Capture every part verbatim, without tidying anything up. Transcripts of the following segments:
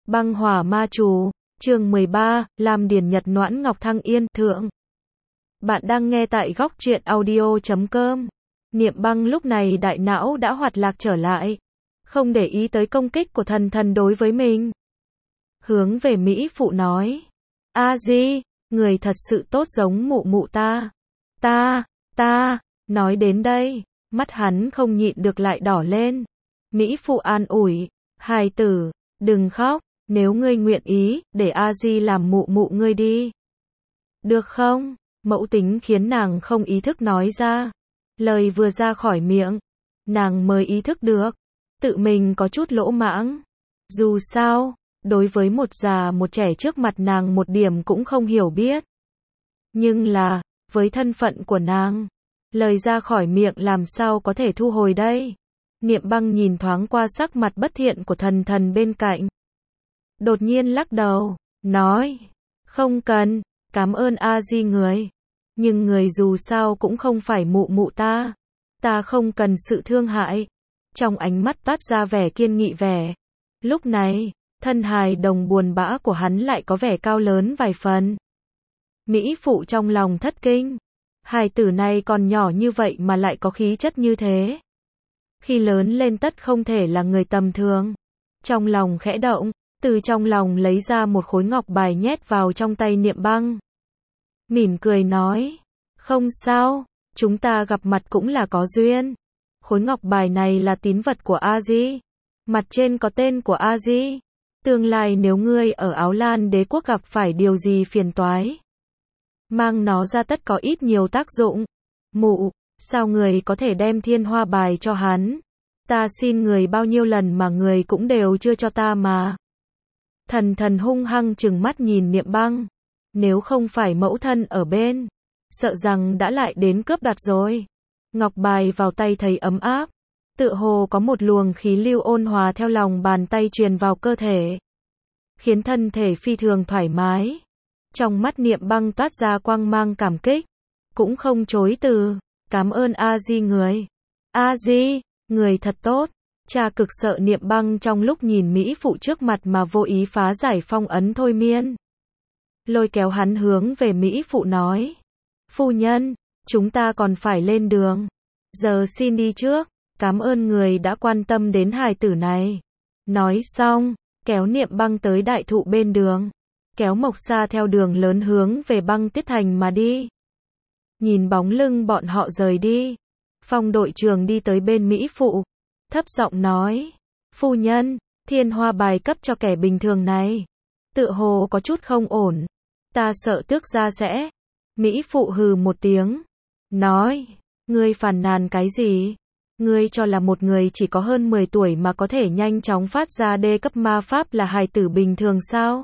Băng hỏa ma chú, chương mười ba, Lam Điền Nhật Noãn Ngọc Thăng Yên, thượng. Bạn đang nghe tại góc truyện audio chấm com. Niệm Băng lúc này đại não đã hoạt lạc trở lại, không để ý tới công kích của thần thần đối với mình. Hướng về Mỹ phụ nói, A Di, người thật sự tốt giống mụ mụ ta. Ta, ta, nói đến đây, mắt hắn không nhịn được lại đỏ lên. Mỹ phụ an ủi, hài tử, đừng khóc, nếu ngươi nguyện ý, để A Di làm mụ mụ ngươi đi. Được không? Mẫu tính khiến nàng không ý thức nói ra. Lời vừa ra khỏi miệng, nàng mới ý thức được, tự mình có chút lỗ mãng. Dù sao, đối với một già một trẻ trước mặt nàng một điểm cũng không hiểu biết. Nhưng là, với thân phận của nàng, lời ra khỏi miệng làm sao có thể thu hồi đây? Niệm Băng nhìn thoáng qua sắc mặt bất thiện của thần thần bên cạnh. Đột nhiên lắc đầu, nói, không cần, cảm ơn A Di người. Nhưng người dù sao cũng không phải mụ mụ ta. Ta không cần sự thương hại. Trong ánh mắt toát ra vẻ kiên nghị vẻ. Lúc này, thân hài đồng buồn bã của hắn lại có vẻ cao lớn vài phần. Mỹ phụ trong lòng thất kinh. Hài tử này còn nhỏ như vậy mà lại có khí chất như thế. Khi lớn lên tất không thể là người tầm thường. Trong lòng khẽ động, từ trong lòng lấy ra một khối ngọc bài nhét vào trong tay Niệm Băng. Mỉm cười nói, không sao, chúng ta gặp mặt cũng là có duyên. Khối ngọc bài này là tín vật của A Di. Mặt trên có tên của A Di. Tương lai nếu ngươi ở Áo Lan Đế quốc gặp phải điều gì phiền toái, mang nó ra tất có ít nhiều tác dụng. Mụ, sao người có thể đem thiên hoa bài cho hắn? Ta xin người bao nhiêu lần mà người cũng đều chưa cho ta mà. Thần thần hung hăng trừng mắt nhìn Niệm Băng. Nếu không phải mẫu thân ở bên, sợ rằng đã lại đến cướp đoạt rồi. Ngọc bài vào tay thấy ấm áp, tựa hồ có một luồng khí lưu ôn hòa theo lòng bàn tay truyền vào cơ thể, khiến thân thể phi thường thoải mái. Trong mắt Niệm Băng toát ra quang mang cảm kích, cũng không chối từ, cảm ơn A Di người. A Di, người thật tốt. Cha cực sợ Niệm Băng trong lúc nhìn Mỹ phụ trước mặt mà vô ý phá giải phong ấn thôi miên. Lôi kéo hắn hướng về Mỹ phụ nói, phu nhân, chúng ta còn phải lên đường. Giờ xin đi trước, cảm ơn người đã quan tâm đến hài tử này. Nói xong, kéo Niệm Băng tới đại thụ bên đường, kéo Mộc Sa theo đường lớn hướng về Băng Tuyết Thành mà đi. Nhìn bóng lưng bọn họ rời đi, Phong đội trưởng đi tới bên Mỹ phụ, thấp giọng nói, phu nhân, thiên hoa bài cấp cho kẻ bình thường này, tựa hồ có chút không ổn. Ta sợ tước gia sẽ. Mỹ phụ hừ một tiếng, nói, ngươi phàn nàn cái gì? Ngươi cho là một người chỉ có hơn mười tuổi mà có thể nhanh chóng phát ra đê cấp ma pháp là hài tử bình thường sao?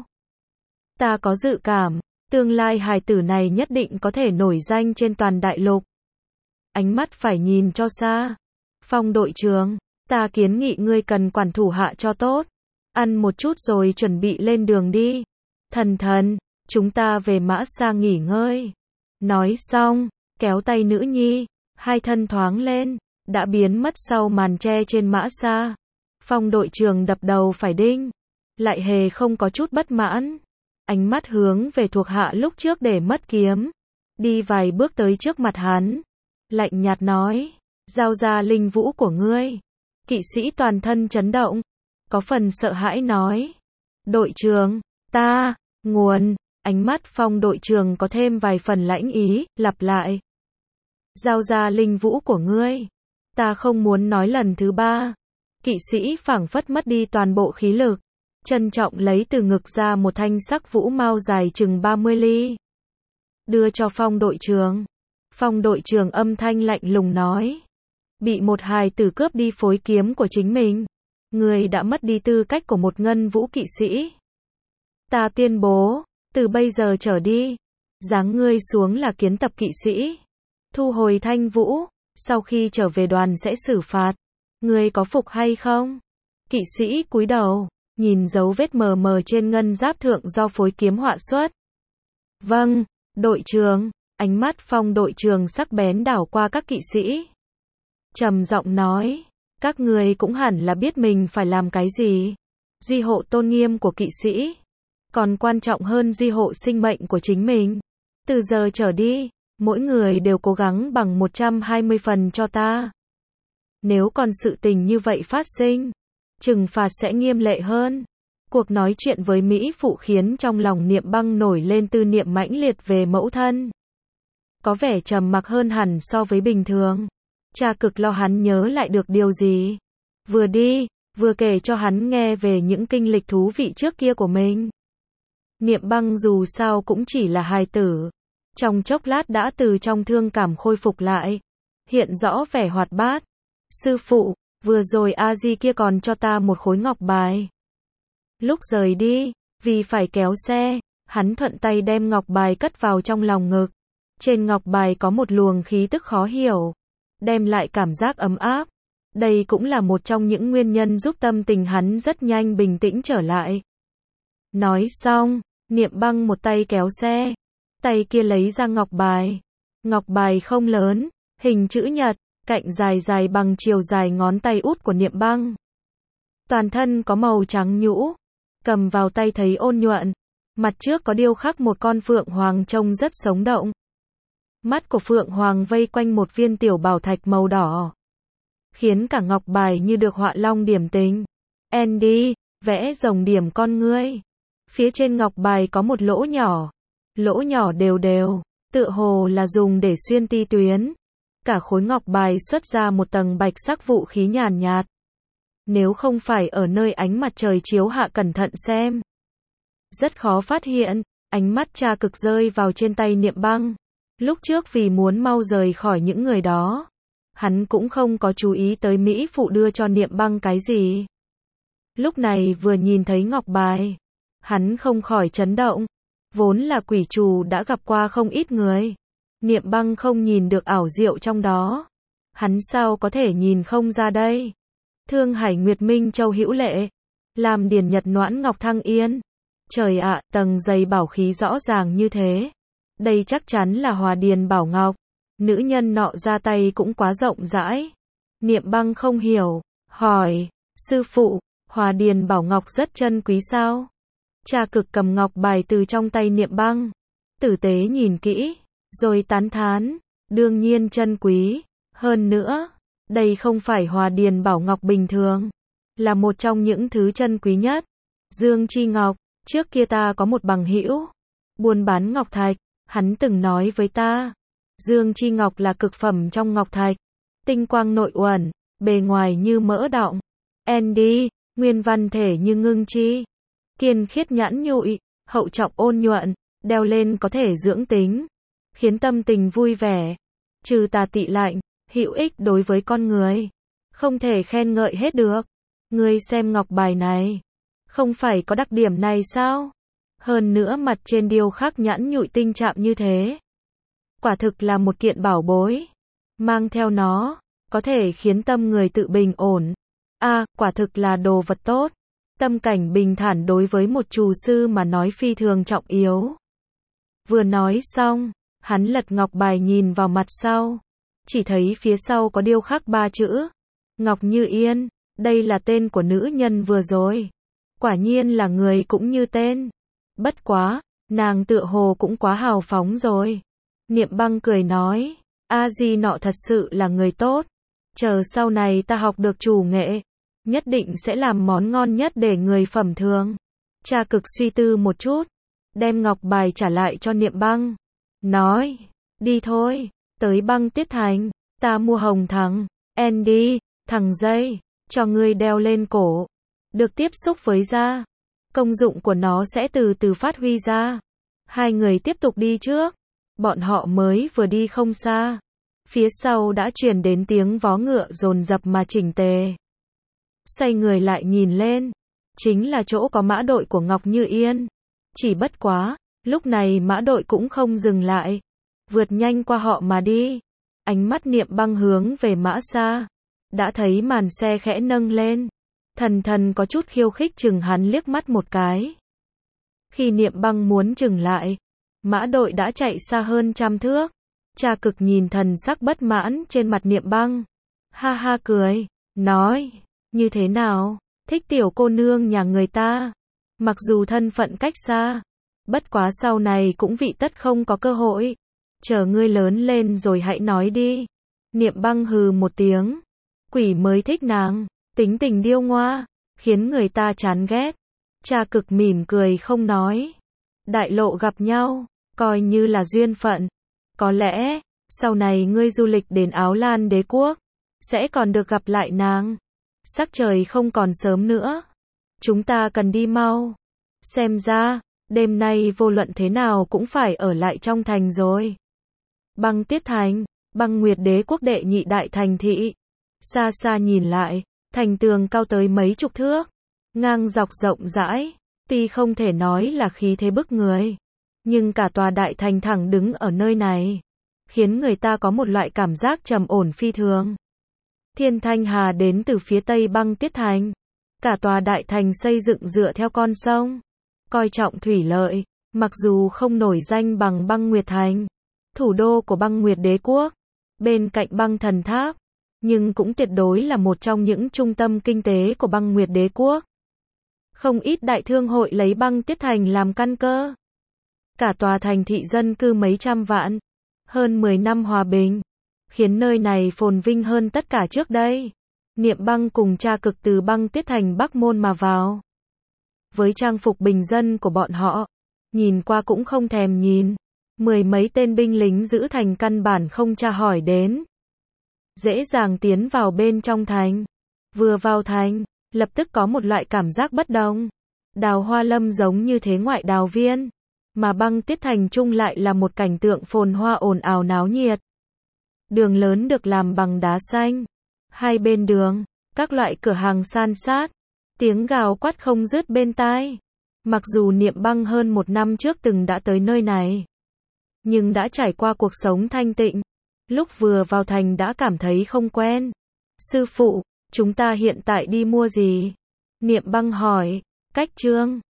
Ta có dự cảm, tương lai hài tử này nhất định có thể nổi danh trên toàn đại lục. Ánh mắt phải nhìn cho xa. Phong đội trưởng, ta kiến nghị ngươi cần quản thủ hạ cho tốt. Ăn một chút rồi chuẩn bị lên đường đi. Thần thần, chúng ta về Mã Sa nghỉ ngơi. Nói xong, kéo tay nữ nhi, hai thân thoáng lên, đã biến mất sau màn tre trên Mã Sa. Phong đội trưởng đập đầu phải đinh, lại hề không có chút bất mãn. Ánh mắt hướng về thuộc hạ lúc trước để mất kiếm, đi vài bước tới trước mặt hắn, lạnh nhạt nói, giao ra linh vũ của ngươi. Kỵ sĩ toàn thân chấn động, có phần sợ hãi nói, đội trưởng, ta, nguồn. Ánh mắt Phong đội trưởng có thêm vài phần lãnh ý, lặp lại, giao ra linh vũ của ngươi. Ta không muốn nói lần thứ ba. Kỵ sĩ phảng phất mất đi toàn bộ khí lực, trân trọng lấy từ ngực ra một thanh sắc vũ mao dài chừng ba mươi ly, đưa cho Phong đội trưởng. Phong đội trưởng âm thanh lạnh lùng nói, bị một hài tử cướp đi phối kiếm của chính mình, người đã mất đi tư cách của một ngân vũ kỵ sĩ. Ta tuyên bố, từ bây giờ trở đi, giáng ngươi xuống là kiến tập kỵ sĩ, thu hồi thanh vũ, sau khi trở về đoàn sẽ xử phạt. Ngươi có phục hay không? Kỵ sĩ cúi đầu, nhìn dấu vết mờ mờ trên ngân giáp thượng do phối kiếm họa xuất. Vâng, đội trưởng. Ánh mắt Phong đội trưởng sắc bén đảo qua các kỵ sĩ, trầm giọng nói, các người cũng hẳn là biết mình phải làm cái gì. Duy hộ tôn nghiêm của kỵ sĩ, còn quan trọng hơn duy hộ sinh mệnh của chính mình. Từ giờ trở đi, mỗi người đều cố gắng bằng một trăm hai mươi phần cho ta. Nếu còn sự tình như vậy phát sinh, trừng phạt sẽ nghiêm lệ hơn. Cuộc nói chuyện với Mỹ Phụ khiến trong lòng Niệm Băng nổi lên tư niệm mãnh liệt về mẫu thân. Có vẻ trầm mặc hơn hẳn so với bình thường. Cha cực lo hắn nhớ lại được điều gì. Vừa đi, vừa kể cho hắn nghe về những kinh lịch thú vị trước kia của mình. Niệm Băng dù sao cũng chỉ là hài tử. Trong chốc lát đã từ trong thương cảm khôi phục lại. Hiện rõ vẻ hoạt bát. Sư phụ, vừa rồi A-di kia còn cho ta một khối ngọc bài. Lúc rời đi, vì phải kéo xe, hắn thuận tay đem ngọc bài cất vào trong lòng ngực. Trên ngọc bài có một luồng khí tức khó hiểu, đem lại cảm giác ấm áp. Đây cũng là một trong những nguyên nhân giúp tâm tình hắn rất nhanh bình tĩnh trở lại. Nói xong, Niệm Băng một tay kéo xe, tay kia lấy ra ngọc bài. Ngọc bài không lớn, hình chữ nhật, cạnh dài dài bằng chiều dài ngón tay út của Niệm Băng. Toàn thân có màu trắng nhũ, cầm vào tay thấy ôn nhuận. Mặt trước có điêu khắc một con phượng hoàng trông rất sống động. Mắt của phượng hoàng vây quanh một viên tiểu bảo thạch màu đỏ, khiến cả ngọc bài như được họa long điểm tình. Andy, vẽ rồng điểm con ngươi. Phía trên ngọc bài có một lỗ nhỏ, lỗ nhỏ đều đều, tựa hồ là dùng để xuyên ti tuyến. Cả khối ngọc bài xuất ra một tầng bạch sắc vũ khí nhàn nhạt. Nếu không phải ở nơi ánh mặt trời chiếu hạ cẩn thận xem, rất khó phát hiện. Ánh mắt cha cực rơi vào trên tay Niệm Băng. Lúc trước vì muốn mau rời khỏi những người đó, hắn cũng không có chú ý tới Mỹ Phụ đưa cho Niệm Băng cái gì. Lúc này vừa nhìn thấy ngọc bài, hắn không khỏi chấn động. Vốn là quỷ trù đã gặp qua không ít người, Niệm Băng không nhìn được ảo diệu trong đó. Hắn sao có thể nhìn không ra đây? Thương Hải Nguyệt Minh Châu Hữu Lệ, làm Điền Nhật Noãn Ngọc Thăng Yên. Trời ạ, tầng dày bảo khí rõ ràng như thế. Đây chắc chắn là Hòa Điền Bảo Ngọc. Nữ nhân nọ ra tay cũng quá rộng rãi. Niệm Băng không hiểu, hỏi, sư phụ, Hòa Điền Bảo Ngọc rất chân quý sao? Cha cực cầm ngọc bài từ trong tay Niệm Băng, tử tế nhìn kỹ, rồi tán thán, đương nhiên chân quý. Hơn nữa, đây không phải Hòa Điền Bảo Ngọc bình thường, là một trong những thứ chân quý nhất. Dương Chi Ngọc, trước kia ta có một bằng hữu buôn bán ngọc thạch, hắn từng nói với ta, Dương Chi Ngọc là cực phẩm trong ngọc thạch, tinh quang nội uẩn, bề ngoài như mỡ đọng. Andy, nguyên văn thể như ngưng chi, kiên khiết nhẵn nhụi, hậu trọng ôn nhuận, đeo lên có thể dưỡng tính, khiến tâm tình vui vẻ, trừ tà tị lạnh, hữu ích đối với con người. Không thể khen ngợi hết được. Ngươi xem ngọc bài này, không phải có đặc điểm này sao? Hơn nữa mặt trên điêu khắc nhẵn nhụi tinh chạm như thế. Quả thực là một kiện bảo bối. Mang theo nó, có thể khiến tâm người tự bình ổn. A, à, quả thực là đồ vật tốt. Tâm cảnh bình thản đối với một trù sư mà nói phi thường trọng yếu. Vừa nói xong, hắn lật ngọc bài nhìn vào mặt sau. Chỉ thấy phía sau có điêu khắc ba chữ. Ngọc Như Yên, đây là tên của nữ nhân vừa rồi. Quả nhiên là người cũng như tên. Bất quá, nàng tựa hồ cũng quá hào phóng rồi. Niệm Băng cười nói, A-di nọ thật sự là người tốt. Chờ sau này ta học được chủ nghệ, nhất định sẽ làm món ngon nhất để người phẩm thường. Cha cực suy tư một chút, đem ngọc bài trả lại cho Niệm Băng. Nói, đi thôi, tới Băng Tiết Thành, ta mua hồng thắng, Andy, thằng dây, cho ngươi đeo lên cổ. Được tiếp xúc với da, công dụng của nó sẽ từ từ phát huy ra. Hai người tiếp tục đi trước. Bọn họ mới vừa đi không xa, phía sau đã truyền đến tiếng vó ngựa dồn dập mà chỉnh tề. Xoay người lại nhìn lên, chính là chỗ có mã đội của Ngọc Như Yên. Chỉ bất quá, lúc này mã đội cũng không dừng lại, vượt nhanh qua họ mà đi. Ánh mắt Niệm Băng hướng về mã xa, đã thấy màn xe khẽ nâng lên. Thần thần có chút khiêu khích chừng hắn liếc mắt một cái. Khi Niệm Băng muốn chừng lại, mã đội đã chạy xa hơn trăm thước. Cha cực nhìn thần sắc bất mãn trên mặt Niệm Băng. Ha ha cười, nói, như thế nào, thích tiểu cô nương nhà người ta. Mặc dù thân phận cách xa, bất quá sau này cũng vị tất không có cơ hội. Chờ ngươi lớn lên rồi hãy nói đi. Niệm Băng hừ một tiếng. Quỷ mới thích nàng, tính tình điêu ngoa, khiến người ta chán ghét. Cha Cực mỉm cười không nói. Đại lộ gặp nhau, coi như là duyên phận. Có lẽ, sau này ngươi du lịch đến Áo Lan đế quốc, sẽ còn được gặp lại nàng. Sắc trời không còn sớm nữa. Chúng ta cần đi mau. Xem ra, đêm nay vô luận thế nào cũng phải ở lại trong thành rồi. Băng Tuyết Thành, Băng Nguyệt đế quốc đệ nhị đại thành thị. Xa xa nhìn lại, thành tường cao tới mấy chục thước, ngang dọc rộng rãi, tuy không thể nói là khí thế bức người, nhưng cả tòa đại thành thẳng đứng ở nơi này, khiến người ta có một loại cảm giác trầm ổn phi thường. Thiên Thanh Hà đến từ phía tây Băng Tuyết Thành. Cả tòa đại thành xây dựng dựa theo con sông, coi trọng thủy lợi, mặc dù không nổi danh bằng Băng Nguyệt Thành, thủ đô của Băng Nguyệt đế quốc, bên cạnh Băng Thần Tháp, nhưng cũng tuyệt đối là một trong những trung tâm kinh tế của Băng Nguyệt đế quốc. Không ít đại thương hội lấy Băng Tuyết Thành làm căn cơ. Cả tòa thành thị dân cư mấy trăm vạn, hơn mười năm hòa bình, khiến nơi này phồn vinh hơn tất cả trước đây. Niệm Băng cùng Cha Cực từ Băng Tuyết Thành Bắc Môn mà vào. Với trang phục bình dân của bọn họ, nhìn qua cũng không thèm nhìn. Mười mấy tên binh lính giữ thành căn bản không tra hỏi đến. Dễ dàng tiến vào bên trong thành. Vừa vào thành, lập tức có một loại cảm giác bất đồng. Đào hoa lâm giống như thế ngoại đào viên, mà Băng Tuyết Thành chung lại là một cảnh tượng phồn hoa ồn ào náo nhiệt. Đường lớn được làm bằng đá xanh. Hai bên đường, các loại cửa hàng san sát, tiếng gào quát không dứt bên tai. Mặc dù Niệm Băng hơn một năm trước từng đã tới nơi này, nhưng đã trải qua cuộc sống thanh tịnh. Lúc vừa vào thành đã cảm thấy không quen. Sư phụ, chúng ta hiện tại đi mua gì? Niệm Băng hỏi. Cách Trương,